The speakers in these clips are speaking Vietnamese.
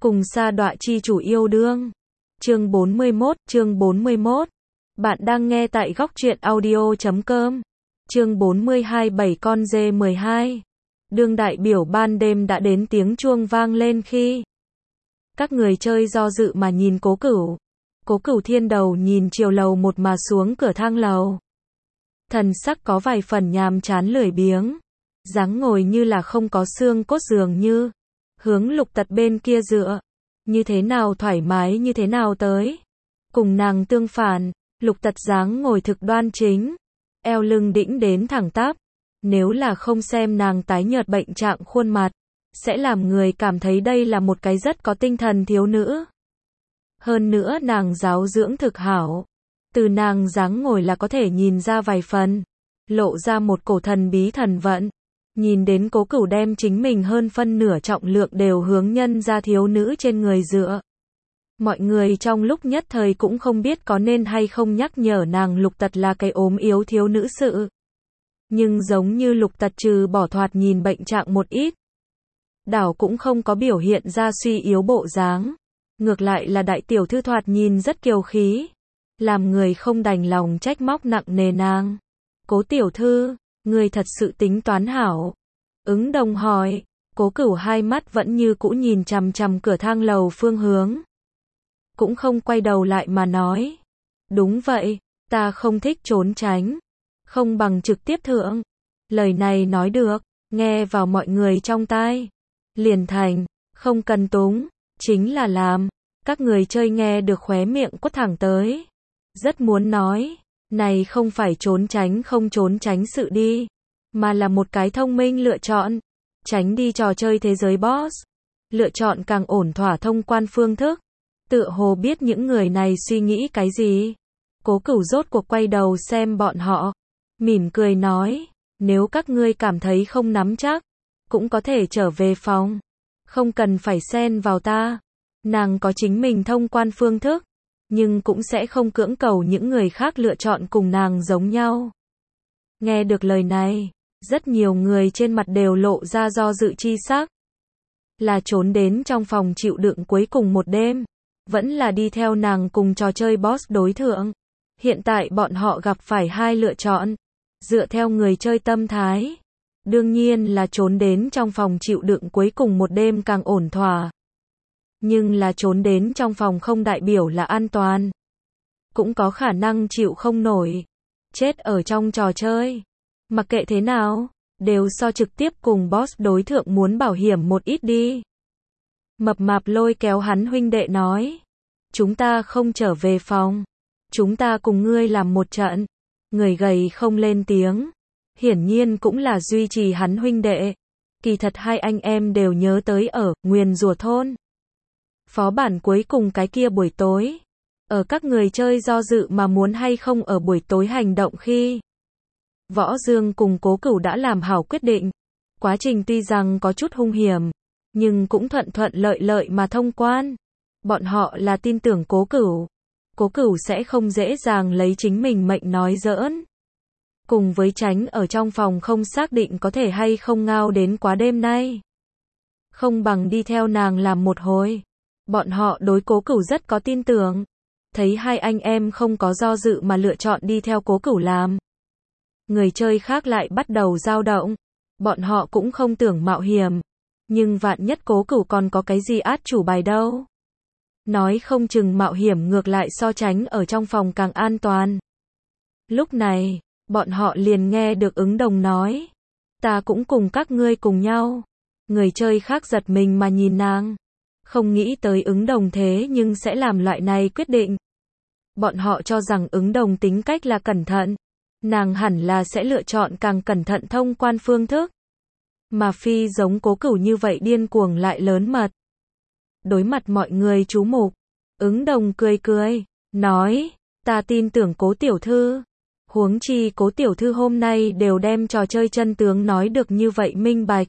Cùng sa đọa chi chủ yêu đương. Chương 41. Bạn đang nghe tại góc truyện audio.com. Chương 42 7 con dê 12. Đương đại biểu ban đêm đã đến, tiếng chuông vang lên khi các người chơi do dự mà nhìn Cố Cửu. Cố Cửu thiên đầu nhìn chiều lầu một mà xuống cửa thang lầu. Thần sắc có vài phần nhàm chán lười biếng, dáng ngồi như là không có xương cốt dường như. Hướng Lục Tật bên kia dựa, như thế nào thoải mái như thế nào tới. Cùng nàng tương phản, Lục Tật dáng ngồi thực đoan chính, eo lưng đĩnh đến thẳng tắp. Nếu là không xem nàng tái nhợt bệnh trạng khuôn mặt, sẽ làm người cảm thấy đây là một cái rất có tinh thần thiếu nữ. Hơn nữa nàng giáo dưỡng thực hảo, từ nàng dáng ngồi là có thể nhìn ra vài phần, lộ ra một cổ thần bí thần vận. Nhìn đến Cố Cửu đem chính mình hơn phân nửa trọng lượng đều hướng nhân ra thiếu nữ trên người dựa. Mọi người trong lúc nhất thời cũng không biết có nên hay không nhắc nhở nàng Lục Tật là cái ốm yếu thiếu nữ sự. Nhưng giống như Lục Tật trừ bỏ thoạt nhìn bệnh trạng một ít, đảo cũng không có biểu hiện ra suy yếu bộ dáng. Ngược lại là đại tiểu thư thoạt nhìn rất kiều khí, làm người không đành lòng trách móc nặng nề nàng. Cố tiểu thư, người thật sự tính toán hảo. Ứng Đồng hỏi. Cố Cửu hai mắt vẫn như cũ nhìn chằm chằm cửa thang lầu phương hướng, cũng không quay đầu lại mà nói. Đúng vậy, ta không thích trốn tránh, không bằng trực tiếp thượng. Lời này nói được, nghe vào mọi người trong tai, liền thành, không cần túng, chính là làm. Các người chơi nghe được khóe miệng quất thẳng tới, rất muốn nói, này không phải trốn tránh không trốn tránh sự đi, mà là một cái thông minh lựa chọn, tránh đi trò chơi thế giới boss, lựa chọn càng ổn thỏa thông quan phương thức. Tựa hồ biết những người này suy nghĩ cái gì. Cố Cửu rốt cuộc quay đầu xem bọn họ, mỉm cười nói, nếu các ngươi cảm thấy không nắm chắc, cũng có thể trở về phòng, không cần phải xen vào ta. Nàng có chính mình thông quan phương thức, nhưng cũng sẽ không cưỡng cầu những người khác lựa chọn cùng nàng giống nhau. Nghe được lời này, rất nhiều người trên mặt đều lộ ra do dự chi sắc. Là trốn đến trong phòng chịu đựng cuối cùng một đêm, vẫn là đi theo nàng cùng trò chơi boss đối thượng. Hiện tại bọn họ gặp phải hai lựa chọn. Dựa theo người chơi tâm thái, đương nhiên là trốn đến trong phòng chịu đựng cuối cùng một đêm càng ổn thỏa. Nhưng là trốn đến trong phòng không đại biểu là an toàn, cũng có khả năng chịu không nổi, chết ở trong trò chơi. Mặc kệ thế nào, đều so trực tiếp cùng boss đối thượng muốn bảo hiểm một ít đi. Mập mạp lôi kéo hắn huynh đệ nói, chúng ta không trở về phòng, chúng ta cùng ngươi làm một trận. Người gầy không lên tiếng, hiển nhiên cũng là duy trì hắn huynh đệ. Kỳ thật hai anh em đều nhớ tới ở Nguyền Rủa thôn. Phó bản cuối cùng cái kia buổi tối, ở các người chơi do dự mà muốn hay không ở buổi tối hành động khi Võ Dương cùng Cố Cửu đã làm hảo quyết định. Quá trình tuy rằng có chút hung hiểm, nhưng cũng thuận thuận lợi lợi mà thông quan. Bọn họ là tin tưởng Cố Cửu. Cố Cửu sẽ không dễ dàng lấy chính mình mệnh nói giỡn. Cùng với tránh ở trong phòng không xác định có thể hay không ngao đến quá đêm nay, không bằng đi theo nàng làm một hồi. Bọn họ đối Cố Cửu rất có tin tưởng. Thấy hai anh em không có do dự mà lựa chọn đi theo Cố Cửu làm, người chơi khác lại bắt đầu dao động. Bọn họ cũng không tưởng mạo hiểm, nhưng vạn nhất Cố Cửu còn có cái gì át chủ bài đâu. Nói không chừng mạo hiểm ngược lại so tránh ở trong phòng càng an toàn. Lúc này, bọn họ liền nghe được Ứng Đồng nói, ta cũng cùng các ngươi cùng nhau. Người chơi khác giật mình mà nhìn nàng, không nghĩ tới Ứng Đồng thế nhưng sẽ làm loại này quyết định. Bọn họ cho rằng Ứng Đồng tính cách là cẩn thận, nàng hẳn là sẽ lựa chọn càng cẩn thận thông quan phương thức, mà phi giống Cố Cửu như vậy điên cuồng lại lớn mật. Đối mặt mọi người chú mục, Ứng Đồng cười cười, nói, ta tin tưởng Cố tiểu thư. Huống chi Cố tiểu thư hôm nay đều đem trò chơi chân tướng nói được như vậy minh bạch.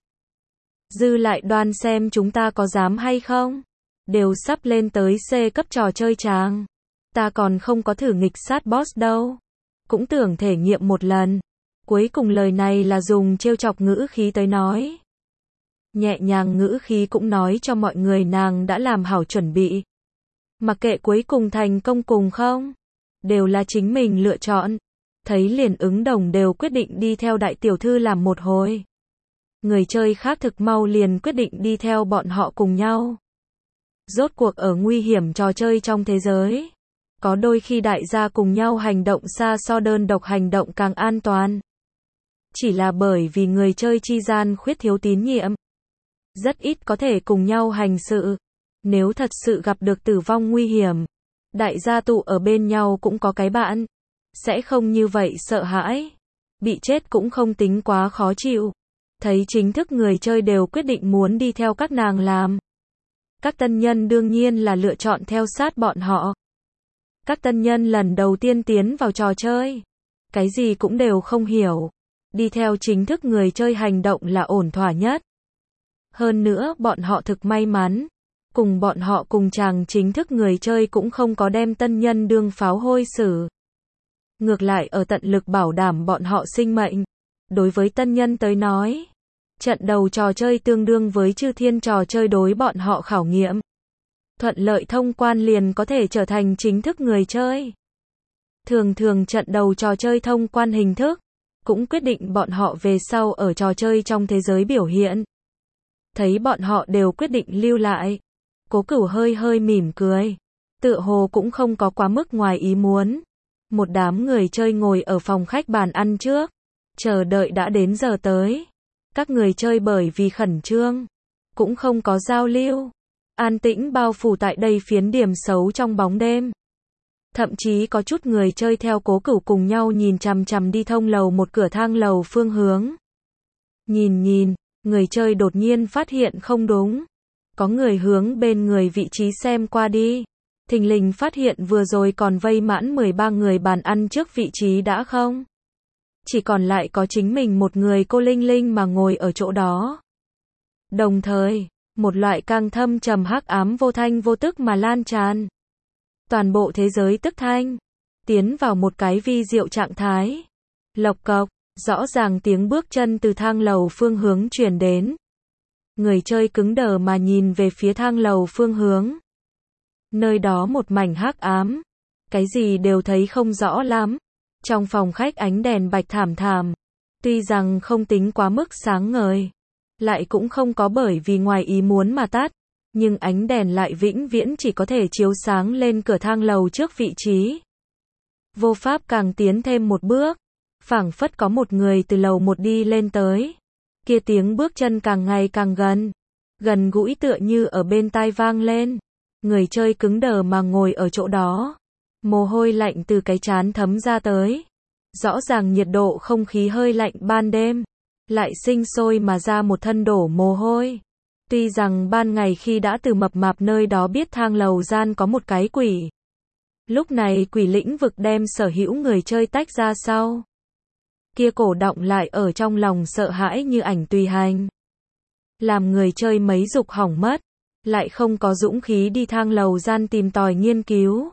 Dư lại đoan xem chúng ta có dám hay không. Đều sắp lên tới C cấp trò chơi chàng. Ta còn không có thử nghịch sát boss đâu. Cũng tưởng thể nghiệm một lần. Cuối cùng lời này là dùng trêu chọc ngữ khí tới nói. Nhẹ nhàng ngữ khí cũng nói cho mọi người nàng đã làm hảo chuẩn bị. Mặc kệ cuối cùng thành công cùng không, đều là chính mình lựa chọn. Thấy liền Ứng Đồng đều quyết định đi theo đại tiểu thư làm một hồi. Người chơi khác thực mau liền quyết định đi theo bọn họ cùng nhau. Rốt cuộc ở nguy hiểm trò chơi trong thế giới, có đôi khi đại gia cùng nhau hành động xa so đơn độc hành động càng an toàn. Chỉ là bởi vì người chơi chi gian khuyết thiếu tín nhiệm, rất ít có thể cùng nhau hành sự. Nếu thật sự gặp được tử vong nguy hiểm, đại gia tụ ở bên nhau cũng có cái bạn, sẽ không như vậy sợ hãi. Bị chết cũng không tính quá khó chịu. Thấy chính thức người chơi đều quyết định muốn đi theo các nàng làm. Các tân nhân đương nhiên là lựa chọn theo sát bọn họ. Các tân nhân lần đầu tiên tiến vào trò chơi, cái gì cũng đều không hiểu. Đi theo chính thức người chơi hành động là ổn thỏa nhất. Hơn nữa bọn họ thực may mắn. Cùng bọn họ cùng chàng chính thức người chơi cũng không có đem tân nhân đương pháo hôi xử. Ngược lại ở tận lực bảo đảm bọn họ sinh mệnh. Đối với tân nhân tới nói, trận đầu trò chơi tương đương với chư thiên trò chơi đối bọn họ khảo nghiệm. Thuận lợi thông quan liền có thể trở thành chính thức người chơi. Thường thường trận đầu trò chơi thông quan hình thức, cũng quyết định bọn họ về sau ở trò chơi trong thế giới biểu hiện. Thấy bọn họ đều quyết định lưu lại. Cố Cửu hơi hơi mỉm cười. Tựa hồ cũng không có quá mức ngoài ý muốn. Một đám người chơi ngồi ở phòng khách bàn ăn trước. Chờ đợi đã đến giờ tới. Các người chơi bởi vì khẩn trương, cũng không có giao lưu. An tĩnh bao phủ tại đây phiến điểm xấu trong bóng đêm. Thậm chí có chút người chơi theo Cố Cửu cùng nhau nhìn chằm chằm đi thông lầu một cửa thang lầu phương hướng. Nhìn, người chơi đột nhiên phát hiện không đúng. Có người hướng bên người vị trí xem qua đi. Thình lình phát hiện vừa rồi còn vây mãn 13 người bàn ăn trước vị trí đã không. Chỉ còn lại có chính mình một người cô linh linh mà ngồi ở chỗ đó. Đồng thời, một loại càng thâm trầm hắc ám vô thanh vô tức mà lan tràn. Toàn bộ thế giới tức thanh, tiến vào một cái vi diệu trạng thái. Lộc cộc, rõ ràng tiếng bước chân từ thang lầu phương hướng truyền đến. Người chơi cứng đờ mà nhìn về phía thang lầu phương hướng. Nơi đó một mảnh hắc ám, cái gì đều thấy không rõ lắm. Trong phòng khách ánh đèn bạch thảm thảm, tuy rằng không tính quá mức sáng ngời, lại cũng không có bởi vì ngoài ý muốn mà tắt, nhưng ánh đèn lại vĩnh viễn chỉ có thể chiếu sáng lên cửa thang lầu trước vị trí. Vô pháp càng tiến thêm một bước, phảng phất có một người từ lầu một đi lên tới. Kia tiếng bước chân càng ngày càng gần gũi tựa như ở bên tai vang lên. Người chơi cứng đờ mà ngồi ở chỗ đó. Mồ hôi lạnh từ cái trán thấm ra tới. Rõ ràng nhiệt độ không khí hơi lạnh ban đêm, lại sinh sôi mà ra một thân đổ mồ hôi. Tuy rằng ban ngày khi đã từ mập mạp nơi đó biết thang lầu gian có một cái quỷ. Lúc này quỷ lĩnh vực đem sở hữu người chơi tách ra sau. Kia cổ động lại ở trong lòng sợ hãi như ảnh tùy hành. Làm người chơi mấy dục hỏng mất, lại không có dũng khí đi thang lầu gian tìm tòi nghiên cứu.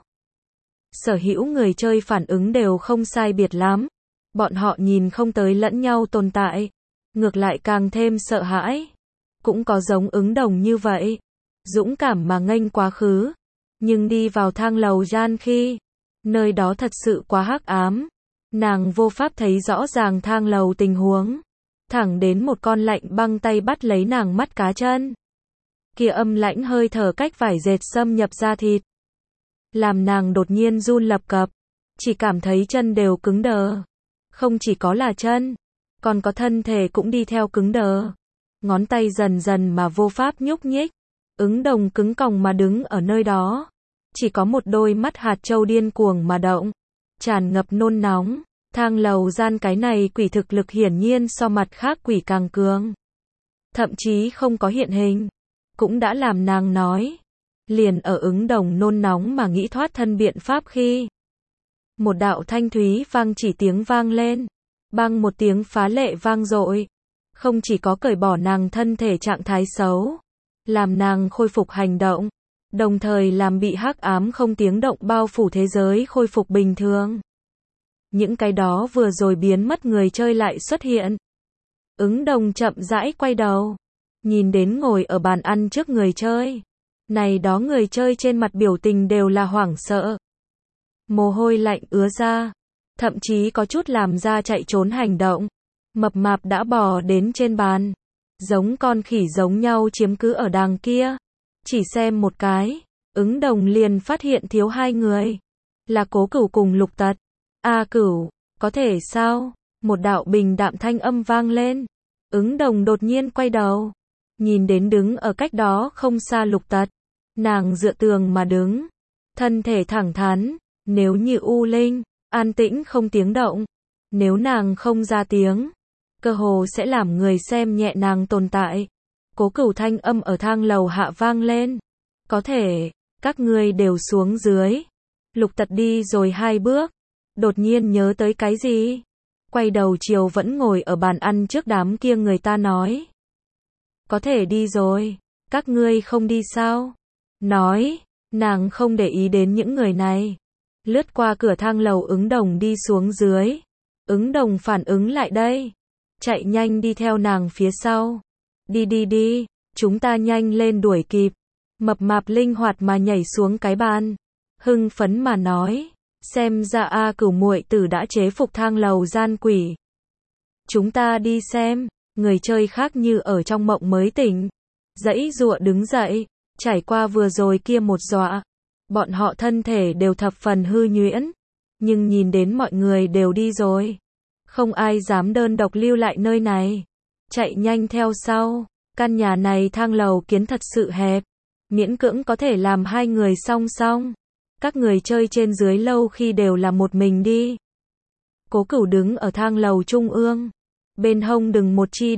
Sở hữu người chơi phản ứng đều không sai biệt lắm. Bọn họ nhìn không tới lẫn nhau tồn tại, ngược lại càng thêm sợ hãi. Cũng có giống Ứng Đồng như vậy, dũng cảm mà nghênh quá khứ. Nhưng đi vào thang lầu gian khi, nơi đó thật sự quá hắc ám. Nàng vô pháp thấy rõ ràng thang lầu tình huống. Thẳng đến một con lạnh băng tay bắt lấy nàng mắt cá chân. Kia âm lãnh hơi thở cách vải dệt xâm nhập da thịt. Làm nàng đột nhiên run lập cập. Chỉ cảm thấy chân đều cứng đờ. Không chỉ có là chân, còn có thân thể cũng đi theo cứng đờ. Ngón tay dần dần mà vô pháp nhúc nhích. Ứng Đồng cứng còng mà đứng ở nơi đó. Chỉ có một đôi mắt hạt châu điên cuồng mà động. Tràn ngập nôn nóng. Thang lầu gian cái này quỷ thực lực hiển nhiên so mặt khác quỷ càng cường. Thậm chí không có hiện hình. Cũng đã làm nàng nói. Liền ở Ứng Đồng nôn nóng mà nghĩ thoát thân biện pháp khi. Một đạo thanh thúy vang chỉ tiếng vang lên. Bang một tiếng phá lệ vang dội. Không chỉ có cởi bỏ nàng thân thể trạng thái xấu. Làm nàng khôi phục hành động. Đồng thời làm bị hắc ám không tiếng động bao phủ thế giới khôi phục bình thường. Những cái đó vừa rồi biến mất người chơi lại xuất hiện. Ứng Đồng chậm rãi quay đầu. nhìn đến ngồi ở bàn ăn trước người chơi. Này đó người chơi trên mặt biểu tình đều là hoảng sợ. Mồ hôi lạnh ứa ra, thậm chí có chút làm ra chạy trốn hành động. Mập mạp đã bò đến trên bàn, giống con khỉ giống nhau chiếm cứ ở đằng kia. Chỉ xem một cái, Ứng Đồng liền phát hiện thiếu hai người. Là Cố Cửu cùng Lục Tật. A Cửu, có thể sao? Một đạo bình đạm thanh âm vang lên. Ứng Đồng đột nhiên quay đầu, nhìn đến đứng ở cách đó không xa Lục Tật. Nàng dựa tường mà đứng, thân thể thẳng thắn, nếu như u linh, an tĩnh không tiếng động. Nếu nàng không ra tiếng, cơ hồ sẽ làm người xem nhẹ nàng tồn tại. Cố Cửu thanh âm ở thang lầu hạ vang lên. Có thể, các ngươi đều xuống dưới. Lục Tật đi rồi 2 bước, đột nhiên nhớ tới cái gì. Quay đầu chiều vẫn ngồi ở bàn ăn trước đám kia người ta nói. Có thể đi rồi, các ngươi không đi sao? Nói, nàng không để ý đến những người này. Lướt qua cửa thang lầu Ứng Đồng đi xuống dưới. Ứng Đồng phản ứng lại đây, chạy nhanh đi theo nàng phía sau. Đi đi đi, chúng ta nhanh lên đuổi kịp. Mập mạp linh hoạt mà nhảy xuống cái bàn, hưng phấn mà nói, xem ra A Cửu muội tử đã chế phục thang lầu gian quỷ. Chúng ta đi xem. Người chơi khác như ở trong mộng mới tỉnh, giãy giụa đứng dậy, trải qua vừa rồi kia một dọa, bọn họ thân thể đều thập phần hư nhuyễn, nhưng nhìn đến mọi người đều đi rồi, không ai dám đơn độc lưu lại nơi này, chạy nhanh theo sau. Căn nhà này thang lầu kiến thật sự hẹp, miễn cưỡng có thể làm 2 người song song. Các người chơi trên dưới lâu khi đều là một mình đi. Cố Cửu đứng ở thang lầu trung ương, bên hông đừng một chi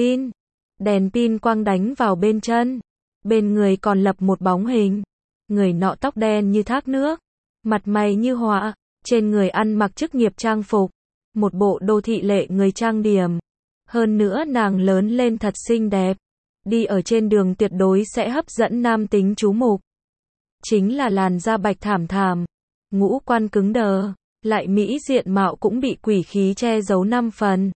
đèn pin quang đánh vào bên chân, bên người còn lập một bóng hình. Người nọ tóc đen như thác nước, mặt mày như họa, trên người ăn mặc chức nghiệp trang phục, một bộ đô thị lệ người trang điểm. Hơn nữa nàng lớn lên thật xinh đẹp, đi ở trên đường tuyệt đối sẽ hấp dẫn nam tính chú mục. Chính là làn da bạch thảm thảm, ngũ quan cứng đờ, lại mỹ diện mạo cũng bị quỷ khí che giấu 5 phần.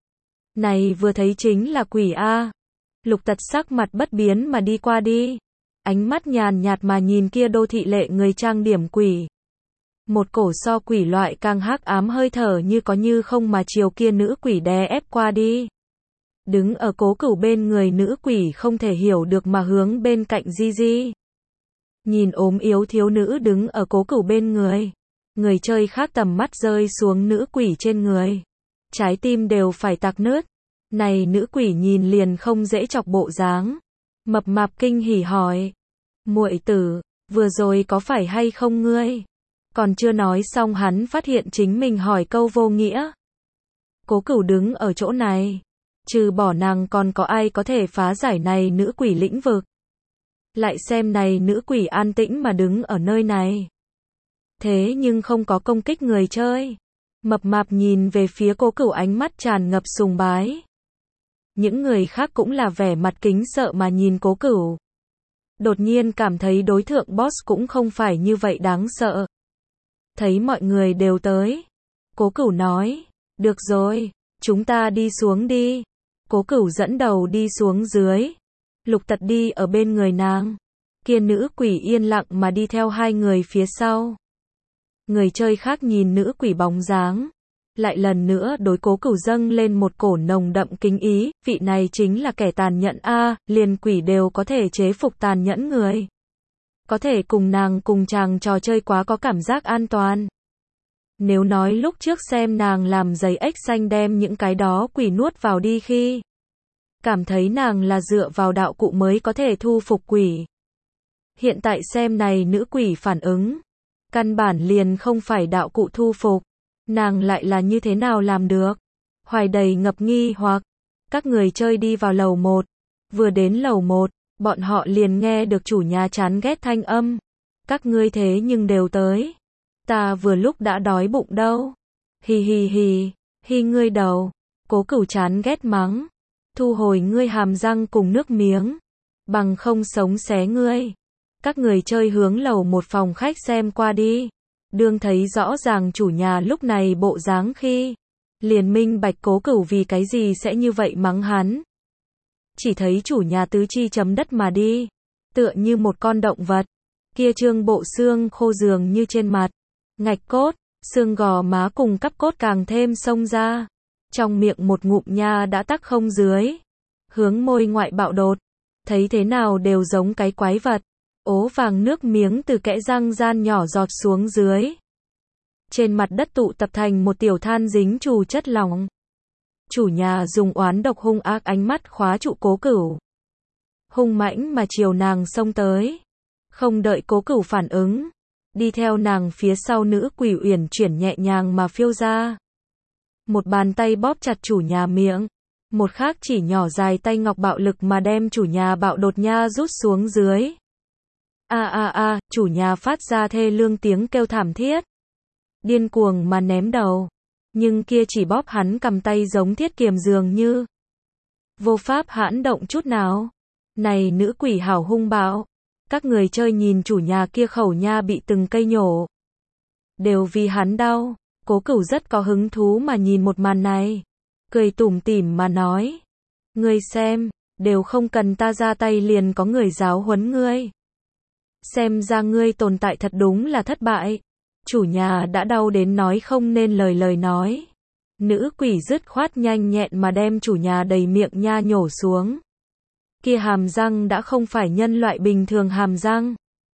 Này vừa thấy chính là quỷ A. Lục Tật sắc mặt bất biến mà đi qua đi, ánh mắt nhàn nhạt mà nhìn kia đô thị lệ người trang điểm quỷ. Một cổ so quỷ loại càng hắc ám hơi thở như có như không mà chiều kia nữ quỷ đè ép qua đi. Đứng ở Cố Cửu bên người nữ quỷ không thể hiểu được mà hướng bên cạnh Di Di. Nhìn ốm yếu thiếu nữ đứng ở Cố Cửu bên người, người chơi khác tầm mắt rơi xuống nữ quỷ trên người, trái tim đều phải tạc nứt. Này nữ quỷ nhìn liền không dễ chọc bộ dáng. Mập mạp kinh hỉ hỏi, muội tử, vừa rồi có phải hay không ngươi? Còn chưa nói xong hắn phát hiện chính mình hỏi câu vô nghĩa. Cố Cửu đứng ở chỗ này, trừ bỏ nàng còn có ai có thể phá giải này nữ quỷ lĩnh vực. Lại xem này nữ quỷ an tĩnh mà đứng ở nơi này, thế nhưng không có công kích người chơi. Mập mạp nhìn về phía Cố Cửu ánh mắt tràn ngập sùng bái. Những người khác cũng là vẻ mặt kính sợ mà nhìn Cố Cửu. Đột nhiên cảm thấy đối thượng boss cũng không phải như vậy đáng sợ. Thấy mọi người đều tới, Cố Cửu nói, được rồi, chúng ta đi xuống đi. Cố Cửu dẫn đầu đi xuống dưới, Lục Tật đi ở bên người nàng. Kia nữ quỷ yên lặng mà đi theo 2 người phía sau. Người chơi khác nhìn nữ quỷ bóng dáng, lại lần nữa đối Cố Cửu dâng lên một cổ nồng đậm kính ý, vị này chính là kẻ tàn nhẫn a, liền quỷ đều có thể chế phục tàn nhẫn người. Có thể cùng nàng cùng chàng trò chơi quá có cảm giác an toàn. Nếu nói lúc trước xem nàng làm giấy ếch xanh đem những cái đó quỷ nuốt vào đi khi, cảm thấy nàng là dựa vào đạo cụ mới có thể thu phục quỷ. Hiện tại xem này nữ quỷ phản ứng, căn bản liền không phải đạo cụ thu phục. Nàng lại là như thế nào làm được? Hoài đầy ngập nghi hoặc. Các người chơi đi vào lầu 1. Vừa đến lầu 1, bọn họ liền nghe được chủ nhà chán ghét thanh âm. Các ngươi thế nhưng đều tới. Ta vừa lúc đã đói bụng đâu. Hì hì hì, hi ngươi đầu. Cố Cửu chán ghét mắng. Thu hồi ngươi hàm răng cùng nước miếng. Bằng không sống xé ngươi. Các người chơi hướng lầu 1 phòng khách xem qua đi. Đương thấy rõ ràng chủ nhà lúc này bộ dáng khi, liền minh bạch Cố Cửu vì cái gì sẽ như vậy mắng hắn. chỉ thấy chủ nhà tứ chi chấm đất mà đi, tựa như một con động vật. Kia trương bộ xương khô dường như trên mặt, ngạch cốt, xương gò má cùng cắp cốt càng thêm xông ra. Trong miệng một ngụm nha đã tắc không dưới. Hướng môi ngoại bạo đột. Thấy thế nào đều giống cái quái vật. Ố vàng nước miếng từ kẽ răng gian nhỏ giọt xuống dưới. Trên mặt đất tụ tập thành một tiểu than dính trù chất lỏng. Chủ nhà dùng oán độc hung ác ánh mắt khóa trụ Cố Cửu. Hung mãnh mà chiều nàng xông tới. Không đợi Cố Cửu phản ứng. Đi theo nàng phía sau nữ quỷ uyển chuyển nhẹ nhàng mà phiêu ra. Một bàn tay bóp chặt chủ nhà miệng. Một khác chỉ nhỏ dài tay ngọc bạo lực mà đem chủ nhà bạo đột nha rút xuống dưới. Chủ nhà phát ra thê lương tiếng kêu thảm thiết. Điên cuồng mà ném đầu. Nhưng kia chỉ bóp hắn cầm tay giống thiết kiềm dường như. Vô pháp hãn động chút nào. Này nữ quỷ hảo hung bạo. Các người chơi nhìn chủ nhà kia khẩu nha bị từng cây nhổ. Đều vì hắn đau. Cố Cửu rất có hứng thú mà nhìn một màn này. Cười tủm tỉm mà nói. Ngươi xem, đều không cần ta ra tay liền có người giáo huấn ngươi. Xem ra ngươi tồn tại thật đúng là thất bại. Chủ nhà đã đau đến nói không nên lời nói. Nữ quỷ dứt khoát nhanh nhẹn mà đem chủ nhà đầy miệng nha nhổ xuống. Kia hàm răng đã không phải nhân loại bình thường hàm răng,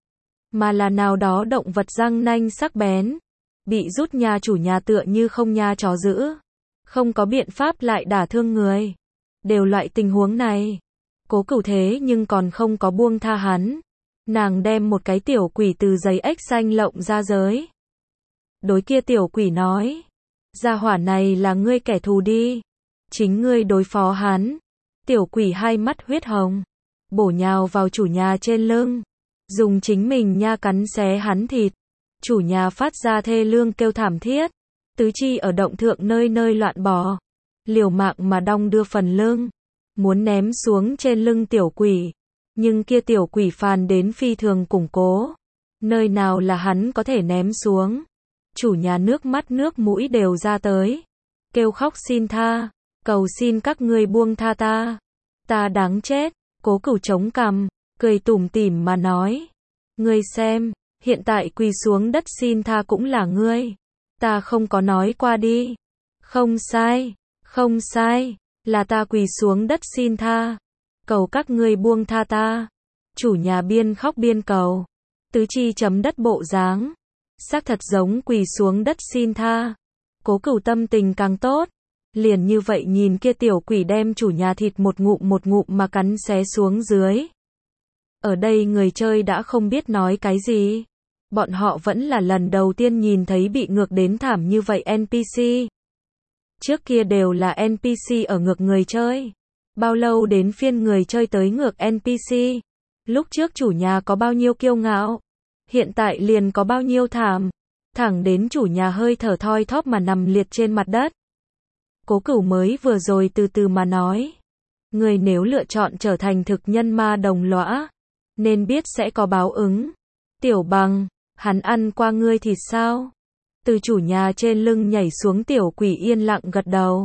mà là nào đó động vật răng nanh sắc bén. Bị rút nha chủ nhà tựa như không nha chó giữ. Không có biện pháp lại đả thương người. Đều loại tình huống này. Cố Cửu thế nhưng còn không có buông tha hắn. Nàng đem một cái tiểu quỷ từ giấy ếch xanh lộng ra giới. Đối kia tiểu quỷ nói. Gia hỏa này là ngươi kẻ thù đi. Chính ngươi đối phó hắn. Tiểu quỷ hai mắt huyết hồng. Bổ nhào vào chủ nhà trên lưng. Dùng chính mình nha cắn xé hắn thịt. Chủ nhà phát ra thê lương kêu thảm thiết. Tứ chi ở động thượng nơi nơi loạn bò. Liều mạng mà đong đưa phần lưng. Muốn ném xuống trên lưng tiểu quỷ. Nhưng kia tiểu quỷ phàn đến phi thường củng cố. Nơi nào là hắn có thể ném xuống. Chủ nhà nước mắt nước mũi đều ra tới. Kêu khóc xin tha. Cầu xin các ngươi buông tha ta. Ta đáng chết. Cố Cửu chống cằm. Cười tủm tỉm mà nói. Ngươi xem. Hiện tại quỳ xuống đất xin tha cũng là ngươi. Ta không có nói qua đi. Không sai. Không sai. Là ta quỳ xuống đất xin tha. Cầu các ngươi buông tha ta. Chủ nhà biên khóc biên cầu. Tứ chi chấm đất bộ dáng. Xác thật giống quỳ xuống đất xin tha. Cố Cửu tâm tình càng tốt. Liền như vậy nhìn kia tiểu quỷ đem chủ nhà thịt một ngụm mà cắn xé xuống dưới. Ở đây người chơi đã không biết nói cái gì. Bọn họ vẫn là lần đầu tiên nhìn thấy bị ngược đến thảm như vậy NPC. Trước kia đều là NPC ở ngược người chơi. Bao lâu đến phiên người chơi tới ngược NPC? Lúc trước chủ nhà có bao nhiêu kiêu ngạo? Hiện tại liền có bao nhiêu thảm? Thẳng đến chủ nhà hơi thở thoi thóp mà nằm liệt trên mặt đất. Cố Cửu mới vừa rồi từ từ mà nói. Người nếu lựa chọn trở thành thực nhân ma đồng lõa, nên biết sẽ có báo ứng. Tiểu Bằng, hắn ăn qua ngươi thì sao? Từ chủ nhà trên lưng nhảy xuống tiểu quỷ yên lặng gật đầu.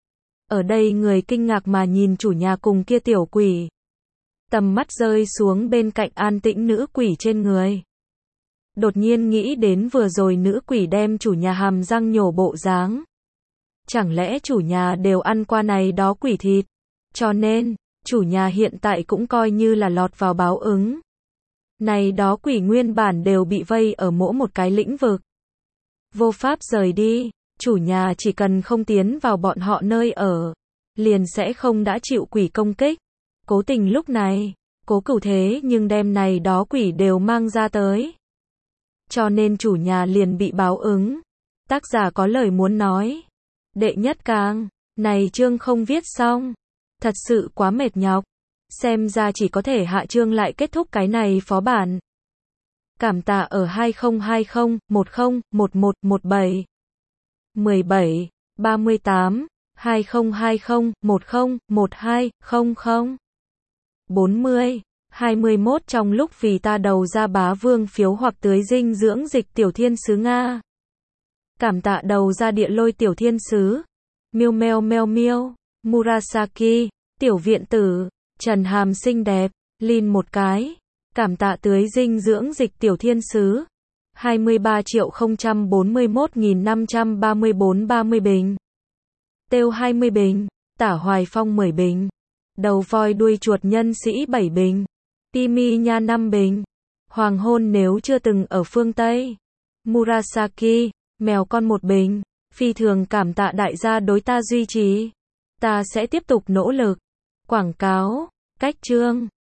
Ở đây người kinh ngạc mà nhìn chủ nhà cùng kia tiểu quỷ. Tầm mắt rơi xuống bên cạnh an tĩnh nữ quỷ trên người. Đột nhiên nghĩ đến vừa rồi nữ quỷ đem chủ nhà hàm răng nhổ bộ dáng. Chẳng lẽ chủ nhà đều ăn qua này đó quỷ thịt? Cho nên, chủ nhà hiện tại cũng coi như là lọt vào báo ứng. Này đó quỷ nguyên bản đều bị vây ở mỗi một cái lĩnh vực. Vô pháp rời đi, chủ nhà chỉ cần không tiến vào bọn họ nơi ở, liền sẽ không đã chịu quỷ công kích. Cố Tình lúc này, Cố Cửu thế nhưng đem này đó quỷ đều mang ra tới. Cho nên chủ nhà liền bị báo ứng. Tác giả có lời muốn nói. Đệ nhất càng, này chương không viết xong. Thật sự quá mệt nhọc. Xem ra chỉ có thể hạ chương lại kết thúc cái này phó bản. Cảm tạ ở 2020 10 11 17 17 38 2020 10 12 00 40 21 trong lúc vì ta đầu ra bá vương phiếu hoặc tưới dinh dưỡng dịch tiểu thiên sứ Nga. Cảm tạ đầu ra địa lôi tiểu thiên sứ. Miêu Meo Meo Miêu, Murasaki, tiểu viện tử. Trần Hàm xinh đẹp, Lin một cái. Cảm tạ tưới dinh dưỡng dịch tiểu thiên sứ. 23.041.534 30 bình. Têu 20 bình. Tả Hoài Phong 10 bình. Đầu voi đuôi chuột nhân sĩ 7 bình. Timi Nha 5 bình. Hoàng hôn nếu chưa từng ở phương Tây. Murasaki, mèo con 1 bình. Phi thường cảm tạ đại gia đối ta duy trì. Ta sẽ tiếp tục nỗ lực. Quảng cáo, cách chương.